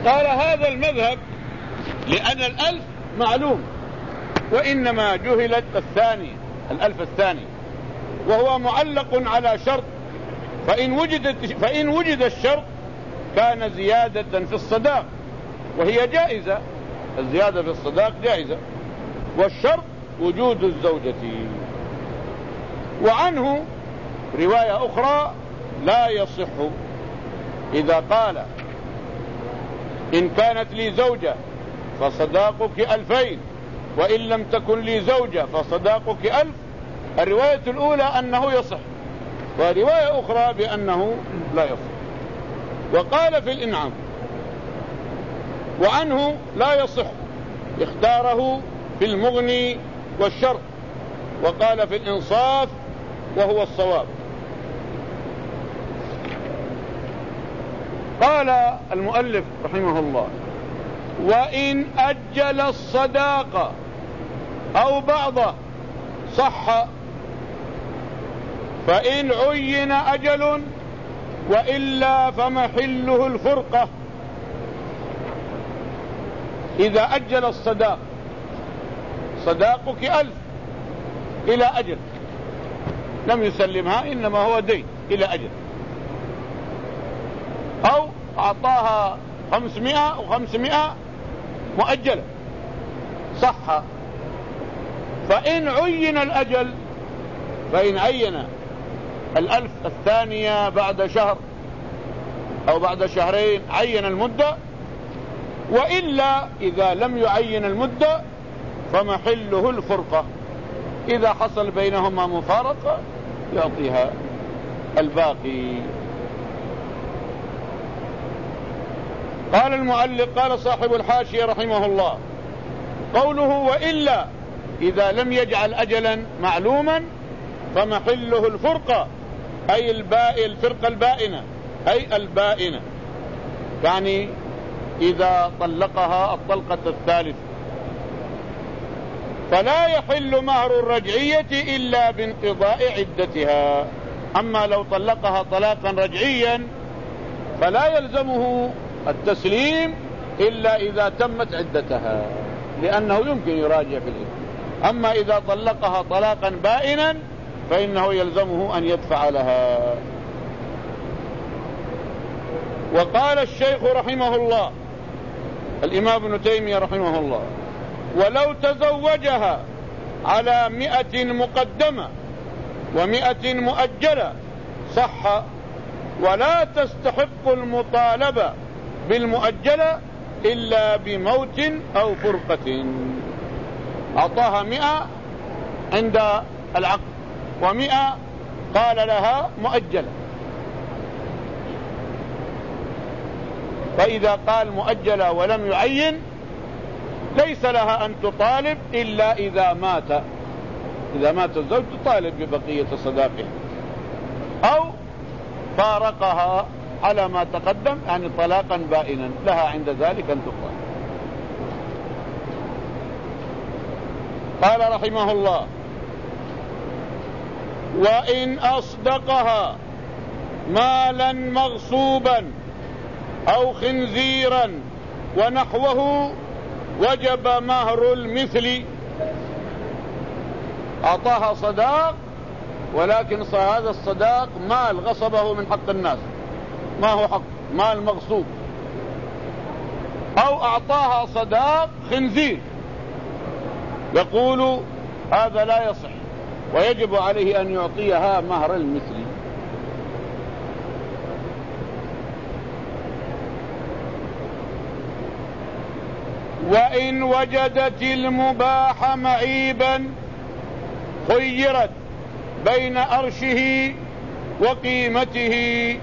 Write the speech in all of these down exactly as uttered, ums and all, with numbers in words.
قال هذا المذهب لأن الألف معلوم، وإنما جهلت الثاني الألف الثاني، وهو معلق على شرط، فإن وجدت فإن وجد الشرط كان زيادة في الصداق، وهي جائزة، الزيادة في الصداق جائزة، والشرط وجود الزوجة. وعنه رواية أخرى لا يصح، إذا قال إن كانت لي زوجة فصداقك ألفين، وإن لم تكن لي زوجة فصداقك ألف، الرواية الأولى أنه يصح، ورواية أخرى بأنه لا يصح. وقال في الإنعام وعنه لا يصح، اختاره في المغني والشرط، وقال في الإنصاف وهو الصواب. قال المؤلف رحمه الله: وإن أجل الصداق أو بعضه صح، فإن عين أجل وإلا فمحله الفرقة. إذا أجل الصداق، صداقك ألف إلى أجل، لم يسلمها، إنما هو دين إلى أجل، أو أعطاها خمسمائة وخمسمائة مؤجلة صح. فإن عين الأجل، فإن عين الألف الثانية بعد شهر أو بعد شهرين عين المدة، وإلا إذا لم يعين المدة فمحله الفرقة، إذا حصل بينهما مفارقة يعطيها الباقي. قال المعلق قال صاحب الحاشية رحمه الله: قوله وإلا إذا لم يجعل أجلا معلوما فمحله الفرقة، أي الباء الفرقة البائنة، أي البائنة، يعني إذا طلقها الطلقة الثالثة، فلا يحل مهر الرجعية إلا بانقضاء عدتها. أما لو طلقها طلاقا رجعيا فلا يلزمه التسليم إلا إذا تمت عدتها، لأنه يمكن يراجع في العدة. أما إذا طلقها طلاقا بائنا فإنه يلزمه أن يدفع لها. وقال الشيخ رحمه الله الإمام ابن تيمية رحمه الله: ولو تزوجها على مئة مقدمة ومئة مؤجلة صح، ولا تستحق المطالبة بالمؤجلة إلا بموت أو فرقة. أعطاها مئة عند العقد ومئة قال لها مؤجلة، فإذا قال مؤجلة ولم يعين ليس لها أن تطالب إلا إذا مات. إذا مات الزوج تطالب ببقية صداقه، أو فارقها على ما تقدم، يعني طلاقا بائنا، لها عند ذلك أن تطالب. قال رحمه الله: وإن أصدقها مالا مغصوبا أو خنزيرا ونحوه وجب مهر المثل. أعطاها صداق، ولكن هذا الصداق مال غصبه من حق الناس، ما هو حق، مال مغصوب. أو أعطاها صداق خنزير، يقول هذا لا يصح، ويجب عليه أن يعطيها مهر المثل. وإن وجدت المباح معيبا خيرت بين أرشه وقيمته.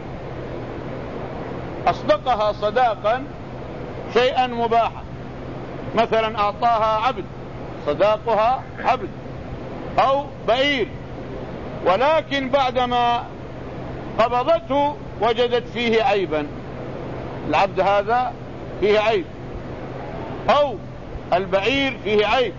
أصدقها صداقا شيئا مباحا، مثلا أعطاها عبد، صداقها عبد أو بعير، ولكن بعدما قبضته وجدت فيه عيبا، العبد هذا فيه عيب أو البعير فيه عيب،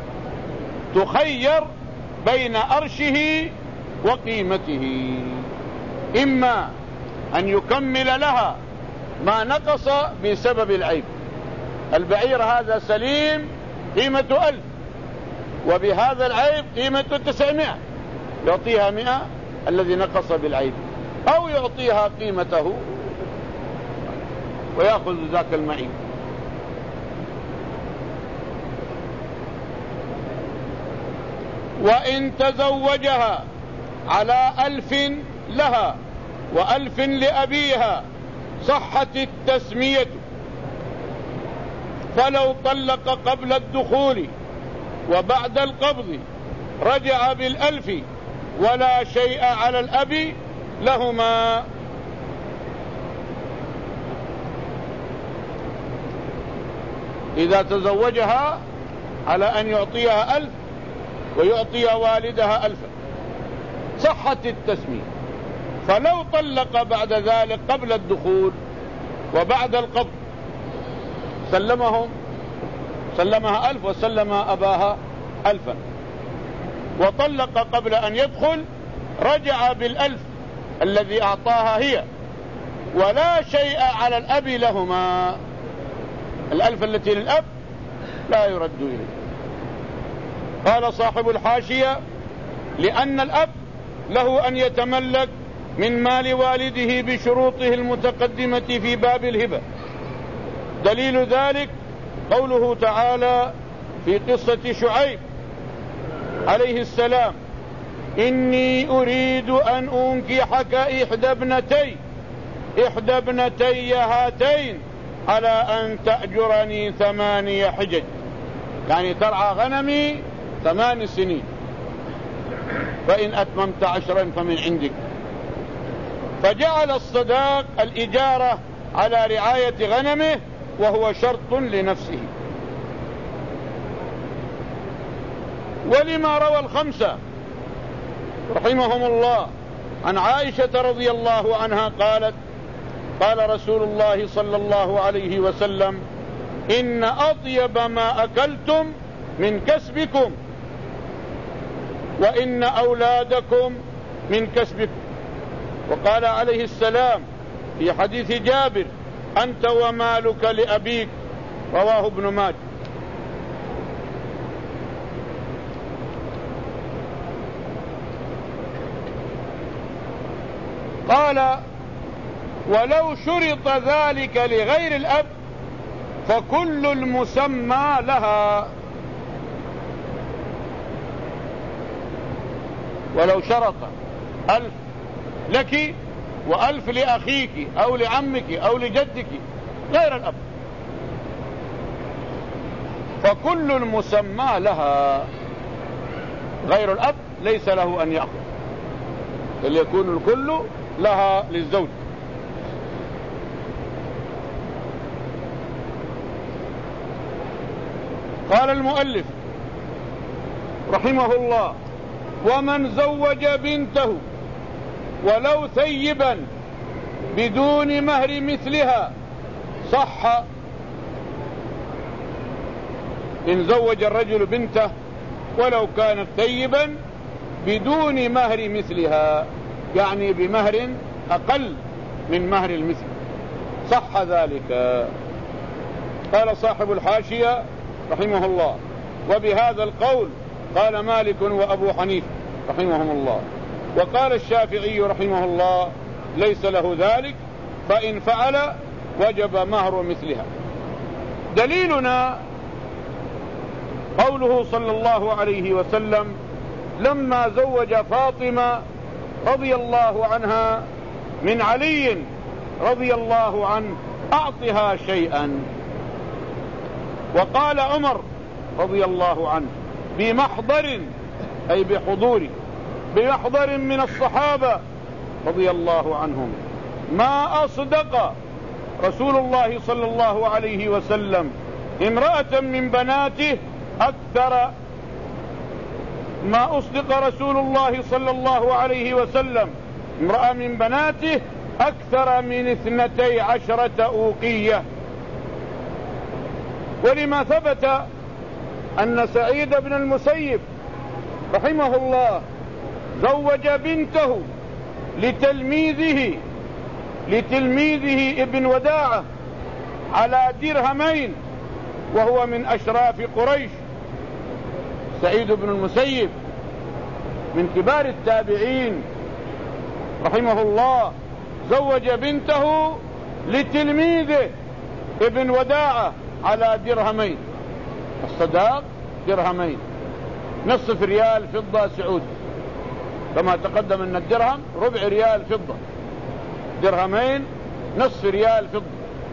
تخير بين أرشه وقيمته، إما أن يكمل لها ما نقص بسبب العيب. البعير هذا سليم قيمة ألف، وبهذا العيب قيمة تسعمائة، يعطيها مئة الذي نقص بالعيب، أو يعطيها قيمته ويأخذ ذاك المعيب. وإن تزوجها على ألف لها وألف لأبيها صحت التسمية، فلو طلق قبل الدخول وبعد القبض رجع بالألف ولا شيء على الأب لهما. إذا تزوجها على أن يعطيها ألف ويعطي والدها ألفا صحت التسمية، فلو طلق بعد ذلك قبل الدخول وبعد القبض سلمهم سلمها ألف وسلم أباها ألفا، وطلق قبل أن يدخل رجع بالألف الذي أعطاها هي، ولا شيء على الأب لهما. الألف التي للأب لا يرد إليه. قال صاحب الحاشية: لأن الأب له أن يتملك من مال والده بشروطه المتقدمة في باب الهبة. دليل ذلك قوله تعالى في قصة شعيب عليه السلام: إني أريد أن أنكحك إحدى ابنتي إحدى ابنتي هاتين على أن تأجرني ثماني حجج، يعني ترعى غنمي ثمان سنين، فإن أتممت عشرا فمن عندك. فجعل الصداق الإجارة على رعاية غنمه، وهو شرط لنفسه. ولما روى الخمسة رحمهم الله عن عائشة رضي الله عنها قالت: قال رسول الله صلى الله عليه وسلم: إن أطيب ما أكلتم من كسبكم، وإن أولادكم من كسبكم. وقال عليه السلام في حديث جابر: أنت ومالك لأبيك، رواه ابن ماجه. قال: ولو شرط ذلك لغير الأب فكل المسمى لها. ولو شرط ألف لك وألف لأخيك أو لعمك أو لجدك غير الأب فكل المسمى لها، غير الأب ليس له أن يأخذ، بل يكون الكل لها للزوج. قال المؤلف رحمه الله: ومن زوج بنته ولو ثيبا بدون مهر مثلها صح. إن زوج الرجل بنته ولو كانت ثيبا بدون مهر مثلها، يعني بمهر أقل من مهر المثل، صح ذلك. قال صاحب الحاشية رحمه الله: وبهذا القول قال مالك وأبو حنيفة رحمهم الله. وقال الشافعي رحمه الله: ليس له ذلك، فإن فعل وجب مهر مثلها. دليلنا قوله صلى الله عليه وسلم لما زوج فاطمة رضي الله عنها من علي رضي الله عنه: أعطها شيئا. وقال عمر رضي الله عنه بمحضر، أي بحضور، بمحضر من الصحابة رضي الله عنهم: ما أصدق رسول الله صلى الله عليه وسلم امرأة من بناته أكثر ما أصدق رسول الله صلى الله عليه وسلم امرأة من بناته أكثر من اثنتي عشرة أوقية. ولما ثبت أن سعيد بن المسيب رحمه الله زوج بنته لتلميذه لتلميذه ابن وداعة على درهمين وهو من أشراف قريش. سعيد بن المسيب من كبار التابعين رحمه الله زوج بنته لتلميذه ابن وداعة على درهمين، الصداق درهمين، نصف ريال فضة سعودي، كما تقدم أن الدرهم ربع ريال فضة، درهمين نصف ريال فضة.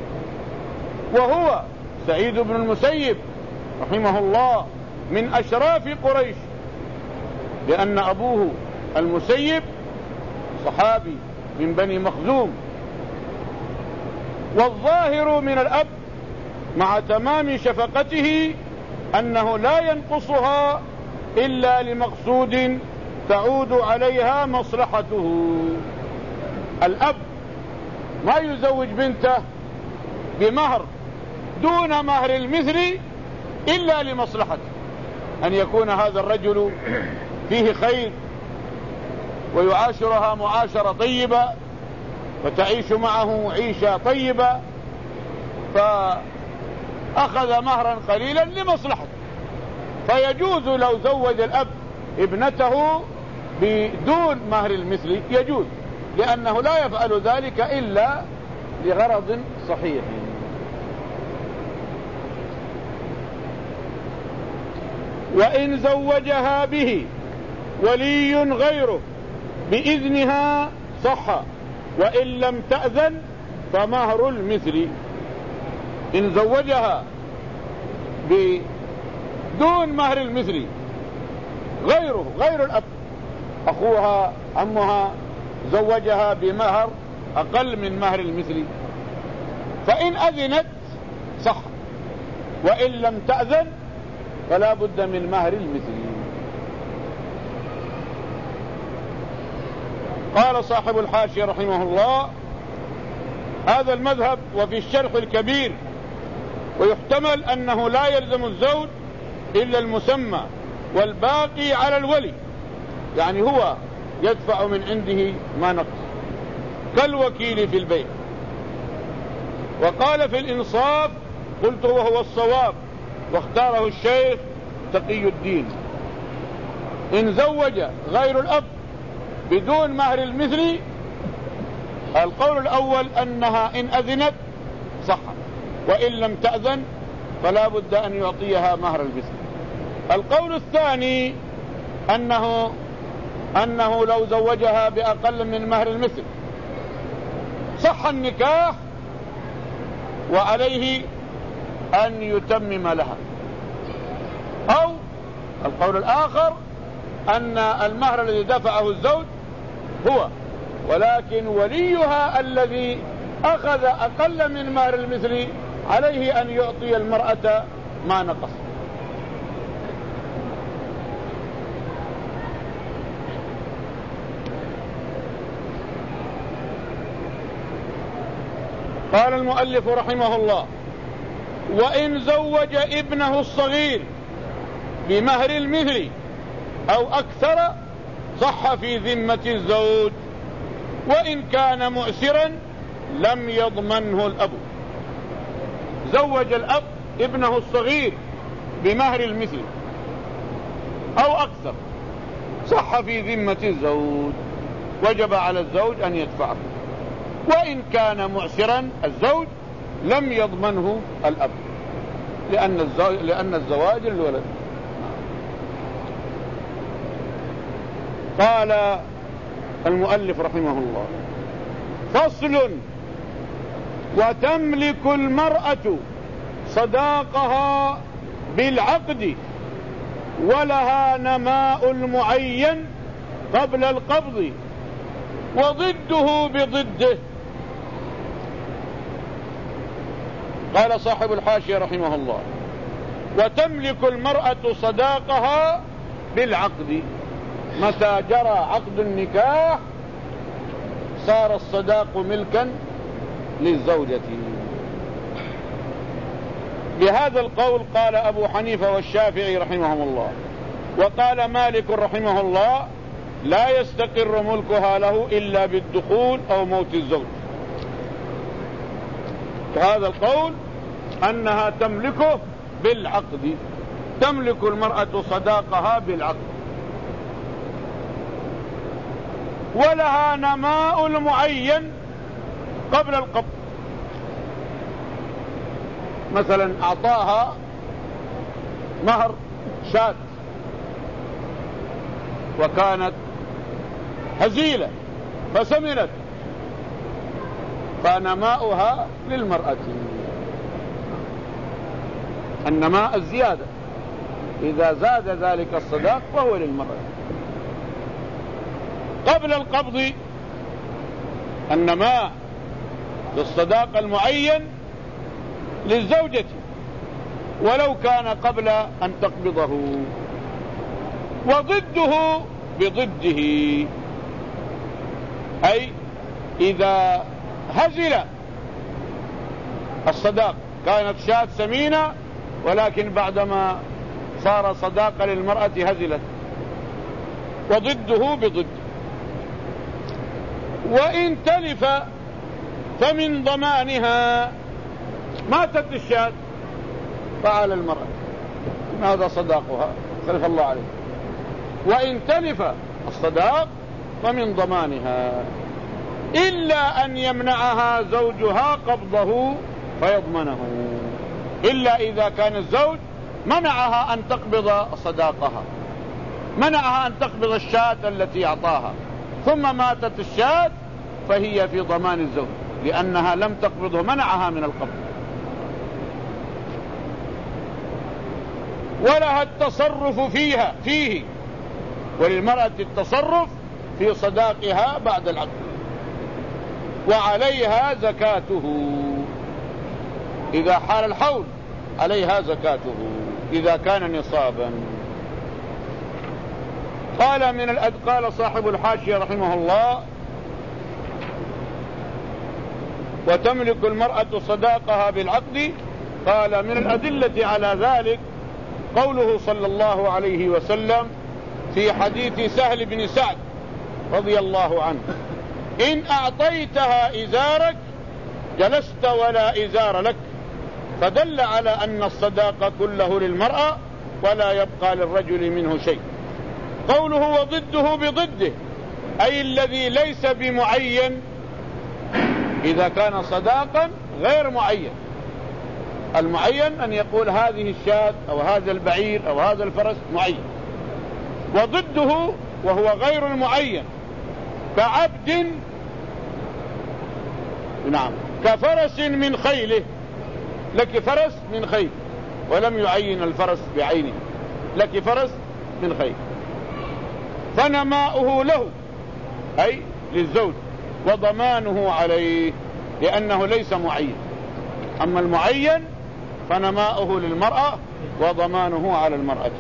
وهو سعيد بن المسيب رحمه الله من أشراف قريش، لأن أبوه المسيب صحابي من بني مخزوم. والظاهر من الأب مع تمام شفقته أنه لا ينقصها إلا لمقصود تعود عليها مصلحته. الأب ما يزوج بنته بمهر دون مهر المثل إلا لمصلحته، أن يكون هذا الرجل فيه خير ويعاشرها معاشرة طيبة وتعيش معه عيشة طيبة، فأخذ مهرا قليلا لمصلحته. فيجوز لو زوج الأب ابنته بدون مهر المثل، يجوز، لأنه لا يفعل ذلك إلا لغرض صحيح. وإن زوجها به ولي غيره بإذنها صح، وإن لم تأذن فمهر المثل. إن زوجها بدون مهر المثل غيره، غير الأب، أخوها عمها زوجها بمهر أقل من مهر المثل، فإن أذنت صح، وإن لم تأذن فلا بد من مهر المثل. قال صاحب الحاشية رحمه الله: هذا المذهب وفي الشرح الكبير، ويحتمل أنه لا يلزم الزوج إلا المسمى والباقي على الولي، يعني هو يدفع من عنده ما نقص كالوكيل في البيع. وقال في الإنصاف: قلت وهو الصواب واختاره الشيخ تقي الدين: إن زوج غير الأب بدون مهر المثل، القول الأول أنها إن أذنت صح، وإن لم تأذن فلا بد أن يعطيها مهر المثل. القول الثاني أنه أنه لو زوجها بأقل من مهر المثل صح النكاح وعليه أن يتمم لها. أو القول الآخر أن المهر الذي دفعه الزوج هو، ولكن وليها الذي أخذ أقل من مهر المثل عليه أن يعطي المرأة ما نقص. قال المؤلف رحمه الله: وإن زوج ابنه الصغير بمهر المثل أو أكثر صح في ذمة الزوج، وإن كان مؤسرا لم يضمنه الأب. زوج الأب ابنه الصغير بمهر المثل أو أكثر صح في ذمة الزوج، وجب على الزوج أن يدفعه. وإن كان معسرا الزوج لم يضمنه الأب، لأن الزواج, لأن الزواج للولد. قال المؤلف رحمه الله: فصل: وتملك المرأة صداقها بالعقد، ولها نماء المعين قبل القبض، وضده بضده. قال صاحب الحاشية رحمه الله: وتملك المرأة صداقها بالعقد. متى جرى عقد النكاح صار الصداق ملكا للزوجة. بهذا القول قال أبو حنيفة والشافعي رحمهم الله. وقال مالك رحمه الله: لا يستقر ملكها له إلا بالدخول أو موت الزوج. هذا القول أنها تملكه بالعقد، تملك المرأة صداقها بالعقد، ولها نماء المعين قبل القبض. مثلا أعطاها مهر شاة وكانت هزيلة فسمنت، فنماؤها للمرأة، النماء الزيادة، إذا زاد ذلك الصداق فهو للمرأة. قبل القبض النماء للصداق المعين للزوجة ولو كان قبل أن تقبضه، وضده بضده، أي إذا هزل الصداق، كانت شاة سمينة ولكن بعدما صار صداقة للمرأة هزلت، وضده بضد. وإن تلف فمن ضمانها، ماتت الشاة فعلى المرأة، هذا صداقها خلف الله عليه. وإن تلف الصداق فمن ضمانها، إلا أن يمنعها زوجها قبضه فيضمنه، إلا إذا كان الزوج منعها أن تقبض صداقها، منعها أن تقبض الشاة التي أعطاها، ثم ماتت الشاة فهي في ضمان الزوج، لأنها لم تقبضه، منعها من القبض. ولها التصرف فيها فيه، وللمرأة التصرف في صداقها بعد العقد، وعليها زكاته إذا حال الحول، عليها زكاته إذا كان نصابا. قال من الأد... قال صاحب الحاشية رحمه الله: وتملك المرأة صداقها بالعقد. قال من الأدلة على ذلك قوله صلى الله عليه وسلم في حديث سهل بن سعد رضي الله عنه: إن أعطيتها إزارك جلست ولا إزار لك، فدل على أن الصداق كله للمرأة ولا يبقى للرجل منه شيء. قوله وضده بضده، أي الذي ليس بمعين، إذا كان صداقا غير معين. المعين أن يقول هذه الشاة أو هذا البعير أو هذا الفرس معين، وضده وهو غير المعين كعبد، نعم، كفرس من خيله، لك فرس من خيل ولم يعين الفرس بعينه، لك فرس من خيل، فنماؤه له أي للزوج، وضمانه عليه لأنه ليس معين. أما المعين فنماؤه للمرأة وضمانه على المرأة.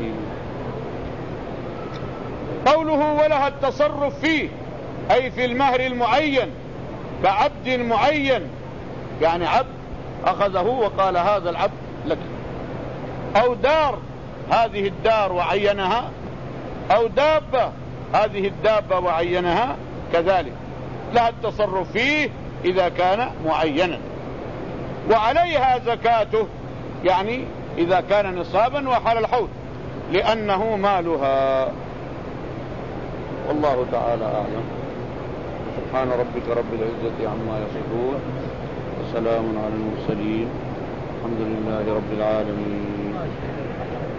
قوله ولها التصرف فيه، أي في المهر المعين كعبد معين، يعني عبد أخذه وقال هذا العبد لك، أو دار هذه الدار وعينها، أو دابة هذه الدابة وعينها، كذلك لها التصرف فيه إذا كان معينا. وعليها زكاته، يعني إذا كان نصابا وحال الحول، لأنه مالها. والله تعالى أعلم. سبحان ربك رب العزة عما يصفون، وسلام على المرسلين، الحمد لله رب العالمين.